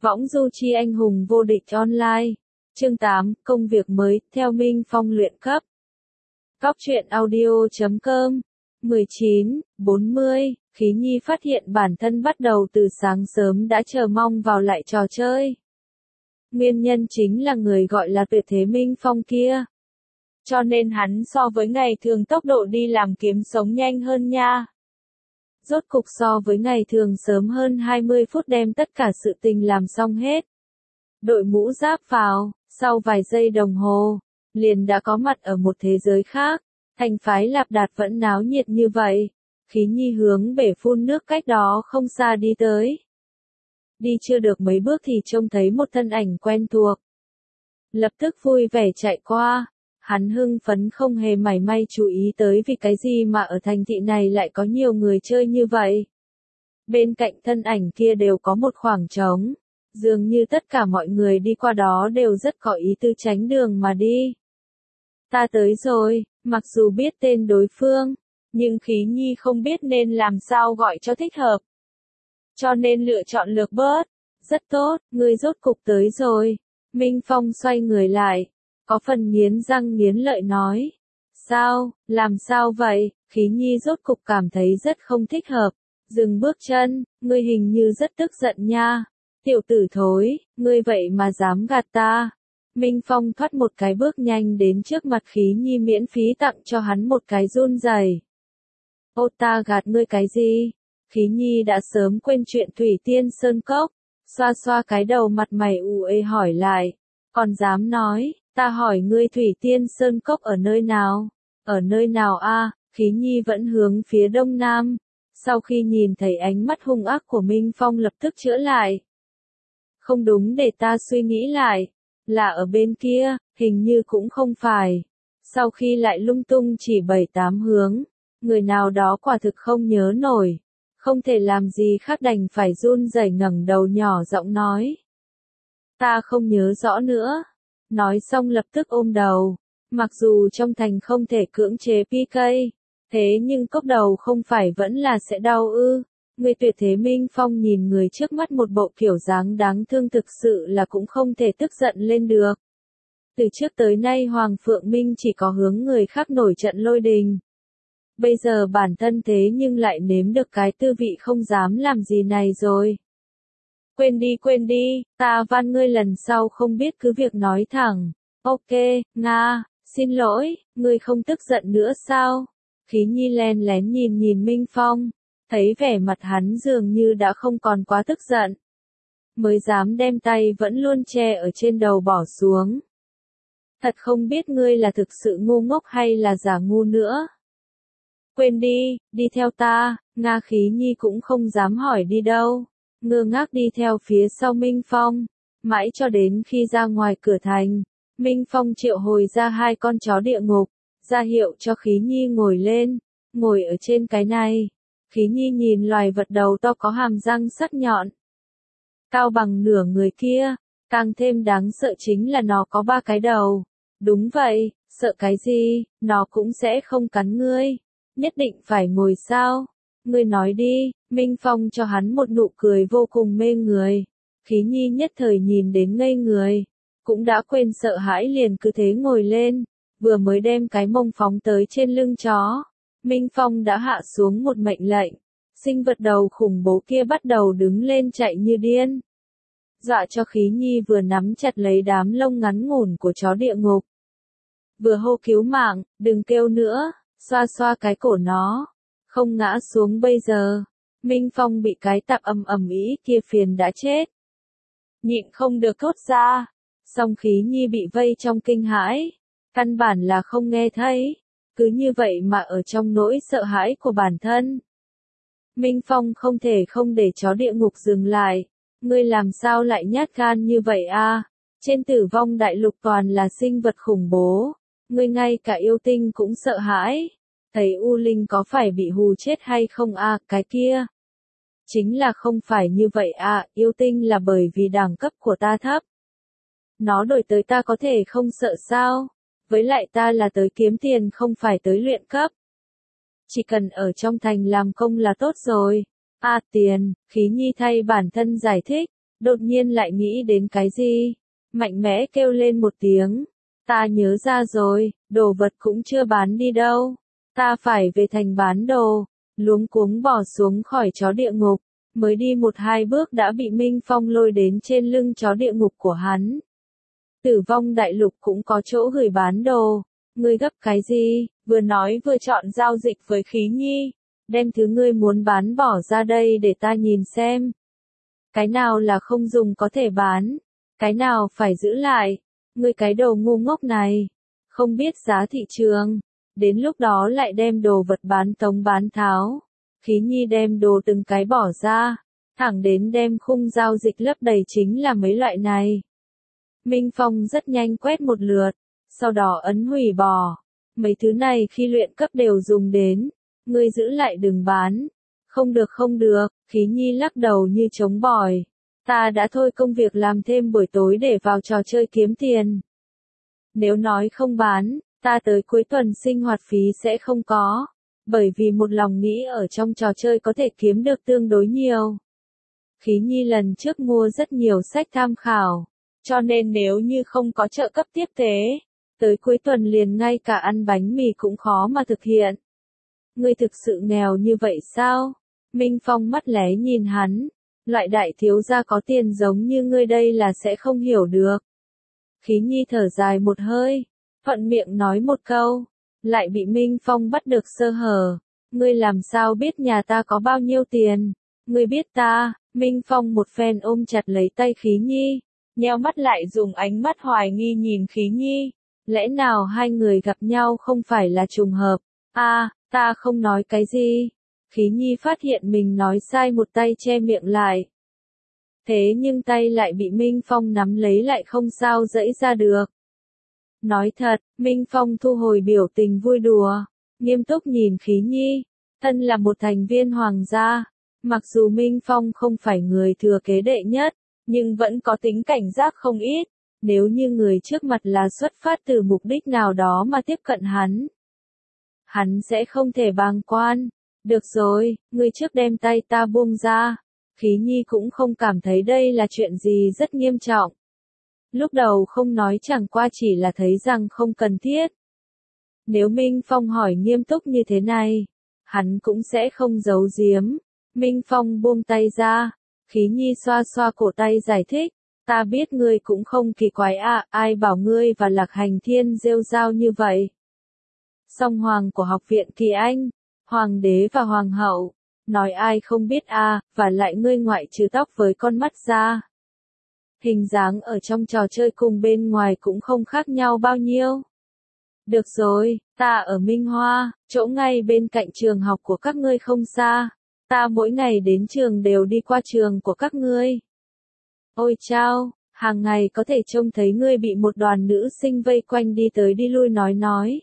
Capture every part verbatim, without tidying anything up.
Võng du chi anh hùng vô địch online. Chương tám, công việc mới, theo Minh Phong luyện cấp. Góc truyện audio chấm com. mười chín, bốn mươi, Khí Nhi phát hiện bản thân bắt đầu từ sáng sớm đã chờ mong vào lại trò chơi. Nguyên nhân chính là người gọi là tuyệt thế Minh Phong kia. Cho nên hắn so với ngày thường tốc độ đi làm kiếm sống nhanh hơn nha. Rốt cục so với ngày thường sớm hơn hai mươi phút đem tất cả sự tình làm xong hết. Đội mũ giáp vào, sau vài giây đồng hồ, liền đã có mặt ở một thế giới khác. Thành phái Lạp Đạt vẫn náo nhiệt như vậy. Khí Nhi hướng bể phun nước cách đó không xa đi tới. Đi chưa được mấy bước thì trông thấy một thân ảnh quen thuộc. Lập tức vui vẻ chạy qua. Hắn hưng phấn không hề mảy may chú ý tới vì cái gì mà ở thành thị này lại có nhiều người chơi như vậy. Bên cạnh thân ảnh kia đều có một khoảng trống. Dường như tất cả mọi người đi qua đó đều rất có ý tư tránh đường mà đi. Ta tới rồi, mặc dù biết tên đối phương, nhưng Khí Nhi không biết nên làm sao gọi cho thích hợp. Cho nên lựa chọn lược bớt. Rất tốt, ngươi rốt cục tới rồi. Minh Phong xoay người lại. Có phần nghiến răng nghiến lợi nói. Sao, làm sao vậy? Khí Nhi rốt cục cảm thấy rất không thích hợp. Dừng bước chân, ngươi hình như rất tức giận nha. Tiểu tử thối, ngươi vậy mà dám gạt ta. Minh Phong thoát một cái bước nhanh đến trước mặt Khí Nhi miễn phí tặng cho hắn một cái run rẩy. Ô ta gạt ngươi cái gì? Khí Nhi đã sớm quên chuyện Thủy Tiên Sơn Cốc. Xoa xoa cái đầu mặt mày u ê hỏi lại. Còn dám nói, ta hỏi ngươi Thủy Tiên Sơn Cốc ở nơi nào? Ở nơi nào a? Khí Nhi vẫn hướng phía đông nam. Sau khi nhìn thấy ánh mắt hung ác của Minh Phong lập tức chữa lại. Không đúng, để ta suy nghĩ lại. Là ở bên kia, hình như cũng không phải. Sau khi lại lung tung chỉ bảy tám hướng, người nào đó quả thực không nhớ nổi. Không thể làm gì khác đành phải run rẩy ngẩng đầu nhỏ giọng nói. Ta không nhớ rõ nữa. Nói xong lập tức ôm đầu. Mặc dù trong thành không thể cưỡng chế pê ca, thế nhưng cốc đầu không phải vẫn là sẽ đau ư. Người tuyệt thế Minh Phong nhìn người trước mắt một bộ kiểu dáng đáng thương thực sự là cũng không thể tức giận lên được. Từ trước tới nay Hoàng Phượng Minh chỉ có hướng người khác nổi trận lôi đình. Bây giờ bản thân thế nhưng lại nếm được cái tư vị không dám làm gì này rồi. Quên đi quên đi, ta van ngươi lần sau không biết cứ việc nói thẳng. Ok, Nga, xin lỗi, ngươi không tức giận nữa sao? Khí Nhi len lén nhìn nhìn Minh Phong. Thấy vẻ mặt hắn dường như đã không còn quá tức giận. Mới dám đem tay vẫn luôn che ở trên đầu bỏ xuống. Thật không biết ngươi là thực sự ngu ngốc hay là giả ngu nữa. Quên đi, đi theo ta. Nga Khí Nhi cũng không dám hỏi đi đâu. Ngơ ngác đi theo phía sau Minh Phong. Mãi cho đến khi ra ngoài cửa thành. Minh Phong triệu hồi ra hai con chó địa ngục. Ra hiệu cho Khí Nhi ngồi lên. Ngồi ở trên cái này. Khí Nhi nhìn loài vật đầu to có hàm răng sắc nhọn. Cao bằng nửa người kia. Càng thêm đáng sợ chính là nó có ba cái đầu. Đúng vậy, sợ cái gì, nó cũng sẽ không cắn ngươi. Nhất định phải ngồi sao? Ngươi nói đi. Minh Phong cho hắn một nụ cười vô cùng mê người. Khí Nhi nhất thời nhìn đến ngây người. Cũng đã quên sợ hãi liền cứ thế ngồi lên. Vừa mới đem cái mông phóng tới trên lưng chó. Minh Phong đã hạ xuống một mệnh lệnh. Sinh vật đầu khủng bố kia bắt đầu đứng lên chạy như điên. Dọa cho Khí Nhi vừa nắm chặt lấy đám lông ngắn ngủn của chó địa ngục. Vừa hô cứu mạng, đừng kêu nữa, xoa xoa cái cổ nó. Không ngã xuống bây giờ. Minh Phong bị cái tạp ầm ầm ý kia phiền đã chết. Nhịn không được thốt ra. Song Khí Nhi bị vây trong kinh hãi. Căn bản là không nghe thấy. Cứ như vậy mà ở trong nỗi sợ hãi của bản thân. Minh Phong không thể không để chó địa ngục dừng lại. Ngươi làm sao lại nhát gan như vậy a? Trên Tử Vong Đại Lục toàn là sinh vật khủng bố. Ngươi ngay cả yêu tinh cũng sợ hãi. Thấy U Linh có phải bị hù chết hay không a? Cái kia. Chính là không phải như vậy a, yêu tinh là bởi vì đẳng cấp của ta thấp. Nó đổi tới ta có thể không sợ sao? Với lại ta là tới kiếm tiền không phải tới luyện cấp. Chỉ cần ở trong thành làm công là tốt rồi. À tiền, Khí Nhi thay bản thân giải thích. đột nhiên lại nghĩ đến cái gì, mạnh mẽ kêu lên một tiếng. Ta nhớ ra rồi, đồ vật cũng chưa bán đi đâu. Ta phải về thành bán đồ, luống cuống bỏ xuống khỏi chó địa ngục, mới đi một hai bước đã bị Minh Phong lôi đến trên lưng chó địa ngục của hắn. Tử vong đại lục cũng có chỗ gửi bán đồ, ngươi gấp cái gì, vừa nói vừa chọn giao dịch với Khí Nhi, đem thứ ngươi muốn bán bỏ ra đây để ta nhìn xem. Cái nào là không dùng có thể bán, cái nào phải giữ lại, ngươi cái đồ ngu ngốc này, không biết giá thị trường, đến lúc đó lại đem đồ vật bán tống bán tháo. Khí Nhi đem đồ từng cái bỏ ra, thẳng đến đem khung giao dịch lấp đầy chính là mấy loại này. Minh Phong rất nhanh quét một lượt, sau đó ấn hủy bỏ. Mấy thứ này khi luyện cấp đều dùng đến, ngươi giữ lại đừng bán. Không được không được, Khí Nhi lắc đầu như chống bỏi. Ta đã thôi công việc làm thêm buổi tối để vào trò chơi kiếm tiền. Nếu nói không bán, ta tới cuối tuần sinh hoạt phí sẽ không có. Bởi vì một lòng nghĩ ở trong trò chơi có thể kiếm được tương đối nhiều. Khí Nhi lần trước mua rất nhiều sách tham khảo, cho nên nếu như không có trợ cấp tiếp tế, tới cuối tuần liền ngay cả ăn bánh mì cũng khó mà thực hiện. Ngươi thực sự nghèo như vậy sao? Minh Phong mắt lé nhìn hắn, loại đại thiếu gia có tiền giống như ngươi đây là sẽ không hiểu được. Khí Nhi thở dài một hơi, thuận miệng nói một câu, lại bị Minh Phong bắt được sơ hở. Ngươi làm sao biết nhà ta có bao nhiêu tiền? Ngươi biết ta? Minh Phong một phen ôm chặt lấy tay Khí Nhi, nheo mắt lại dùng ánh mắt hoài nghi nhìn Khí Nhi. Lẽ nào hai người gặp nhau không phải là trùng hợp? A, à, ta không nói cái gì. Khí Nhi phát hiện mình nói sai một tay che miệng lại. Thế nhưng tay lại bị Minh Phong nắm lấy lại không sao dẫy ra được. Nói thật, Minh Phong thu hồi biểu tình vui đùa, nghiêm túc nhìn Khí Nhi, thân là một thành viên hoàng gia, mặc dù Minh Phong không phải người thừa kế đệ nhất, nhưng vẫn có tính cảnh giác không ít, nếu như người trước mặt là xuất phát từ mục đích nào đó mà tiếp cận hắn. Hắn sẽ không thể bàng quan. Được rồi, ngươi trước đem tay ta buông ra. Khí Nhi cũng không cảm thấy đây là chuyện gì rất nghiêm trọng. Lúc đầu không nói chẳng qua chỉ là thấy rằng không cần thiết. Nếu Minh Phong hỏi nghiêm túc như thế này, hắn cũng sẽ không giấu giếm. Minh Phong buông tay ra, Khí Nhi xoa xoa cổ tay giải thích, ta biết ngươi cũng không kỳ quái à, ai bảo ngươi và Lạc Hành Thiên rêu rao như vậy. Song hoàng của học viện Kỳ Anh, hoàng đế và hoàng hậu, nói ai không biết à, và lại ngươi ngoại trừ tóc với con mắt ra. Hình dáng ở trong trò chơi cùng bên ngoài cũng không khác nhau bao nhiêu. Được rồi, ta ở Minh Hoa, chỗ ngay bên cạnh trường học của các ngươi không xa. Ta mỗi ngày đến trường đều đi qua trường của các ngươi. Ôi chao, hàng ngày có thể trông thấy ngươi bị một đoàn nữ sinh vây quanh đi tới đi lui nói nói.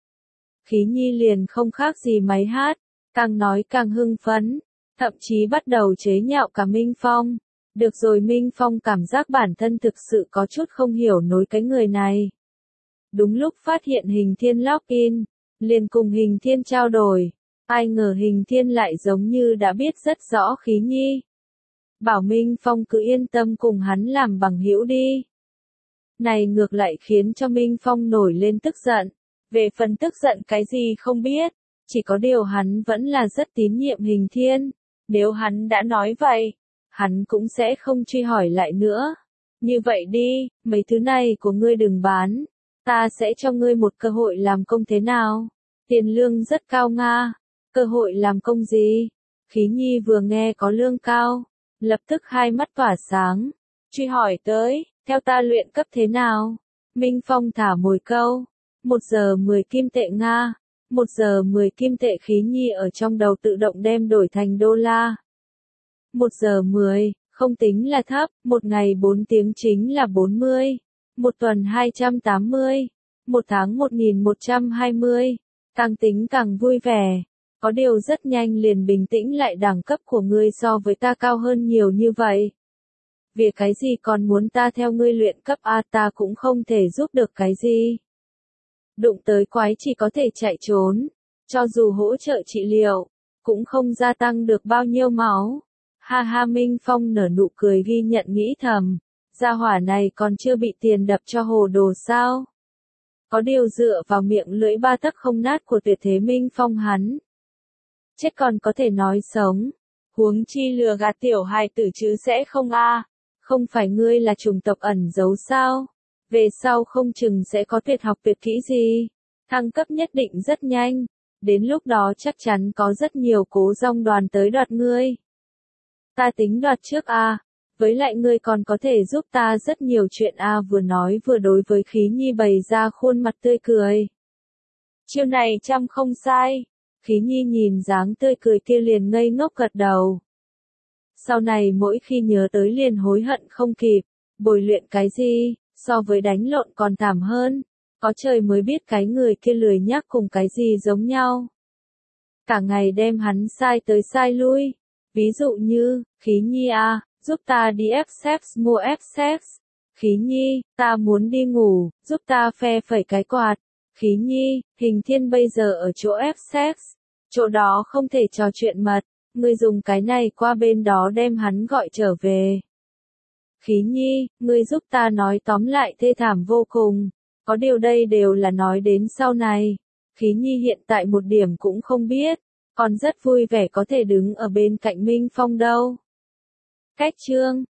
Khí Nhi liền không khác gì máy hát, càng nói càng hưng phấn, thậm chí bắt đầu chế nhạo cả Minh Phong. Được rồi, Minh Phong cảm giác bản thân thực sự có chút không hiểu nổi cái người này. Đúng lúc phát hiện Hình Thiên login, liền cùng Hình Thiên trao đổi, ai ngờ Hình Thiên lại giống như đã biết rất rõ Khí Nhi. Bảo Minh Phong cứ yên tâm cùng hắn làm bằng hữu đi. Này ngược lại khiến cho Minh Phong nổi lên tức giận. Về phần tức giận cái gì không biết, chỉ có điều hắn vẫn là rất tín nhiệm Hình Thiên. Nếu hắn đã nói vậy, hắn cũng sẽ không truy hỏi lại nữa. Như vậy đi, mấy thứ này của ngươi đừng bán. Ta sẽ cho ngươi một cơ hội làm công thế nào? Tiền lương rất cao nga. Cơ hội làm công gì? Khí Nhi vừa nghe có lương cao, lập tức hai mắt tỏa sáng. Truy hỏi tới, theo ta luyện cấp thế nào? Minh Phong thả mồi câu. Một giờ mười kim tệ Nga. Một giờ mười kim tệ. Khí Nhi ở trong đầu tự động đem đổi thành đô la. Một giờ mười, không tính là thấp, một ngày bốn tiếng chính là bốn mươi. Một tuần hai trăm tám mươi. Một tháng một nghìn một trăm hai mươi. Càng tính càng vui vẻ. Có điều rất nhanh liền bình tĩnh lại, đẳng cấp của ngươi so với ta cao hơn nhiều như vậy. Vì cái gì còn muốn ta theo ngươi luyện cấp A, ta cũng không thể giúp được cái gì. Đụng tới quái chỉ có thể chạy trốn. Cho dù hỗ trợ trị liệu, cũng không gia tăng được bao nhiêu máu. Ha ha, Minh Phong nở nụ cười ghi nhận nghĩ thầm, gia hỏa này còn chưa bị tiền đập cho hồ đồ sao? Có điều dựa vào miệng lưỡi ba tấc không nát của tuyệt thế Minh Phong hắn. Chết còn có thể nói sống. Huống chi lừa gạt tiểu hài tử chứ sẽ không a. Không phải ngươi là chủng tộc ẩn giấu sao? Về sau không chừng sẽ có tuyệt học tuyệt kỹ gì. Thăng cấp nhất định rất nhanh. Đến lúc đó chắc chắn có rất nhiều cố dòng đoàn tới đoạt ngươi. Ta tính đoạt trước a. Với lại ngươi còn có thể giúp ta rất nhiều chuyện a. Vừa nói vừa đối với Khí Nhi bày ra khuôn mặt tươi cười. Chiêu này chăm không sai. Khí Nhi nhìn dáng tươi cười kia liền ngây ngốc gật đầu. Sau này mỗi khi nhớ tới liền hối hận không kịp. Bồi luyện cái gì, so với đánh lộn còn thảm hơn. Có trời mới biết cái người kia lười nhác cùng cái gì giống nhau. Cả ngày đem hắn sai tới sai lui. Ví dụ như, Khí Nhi à, giúp ta đi F-Sex mua F-Sex. Khí Nhi, ta muốn đi ngủ, giúp ta phe phẩy cái quạt. Khí Nhi, Hình Thiên bây giờ ở chỗ F-Sex. Chỗ đó không thể trò chuyện mật, ngươi dùng cái này qua bên đó đem hắn gọi trở về. Khí Nhi, ngươi giúp ta nói tóm lại thê thảm vô cùng. Có điều đây đều là nói đến sau này. Khí Nhi hiện tại một điểm cũng không biết. Còn rất vui vẻ có thể đứng ở bên cạnh Minh Phong đâu. Cách chương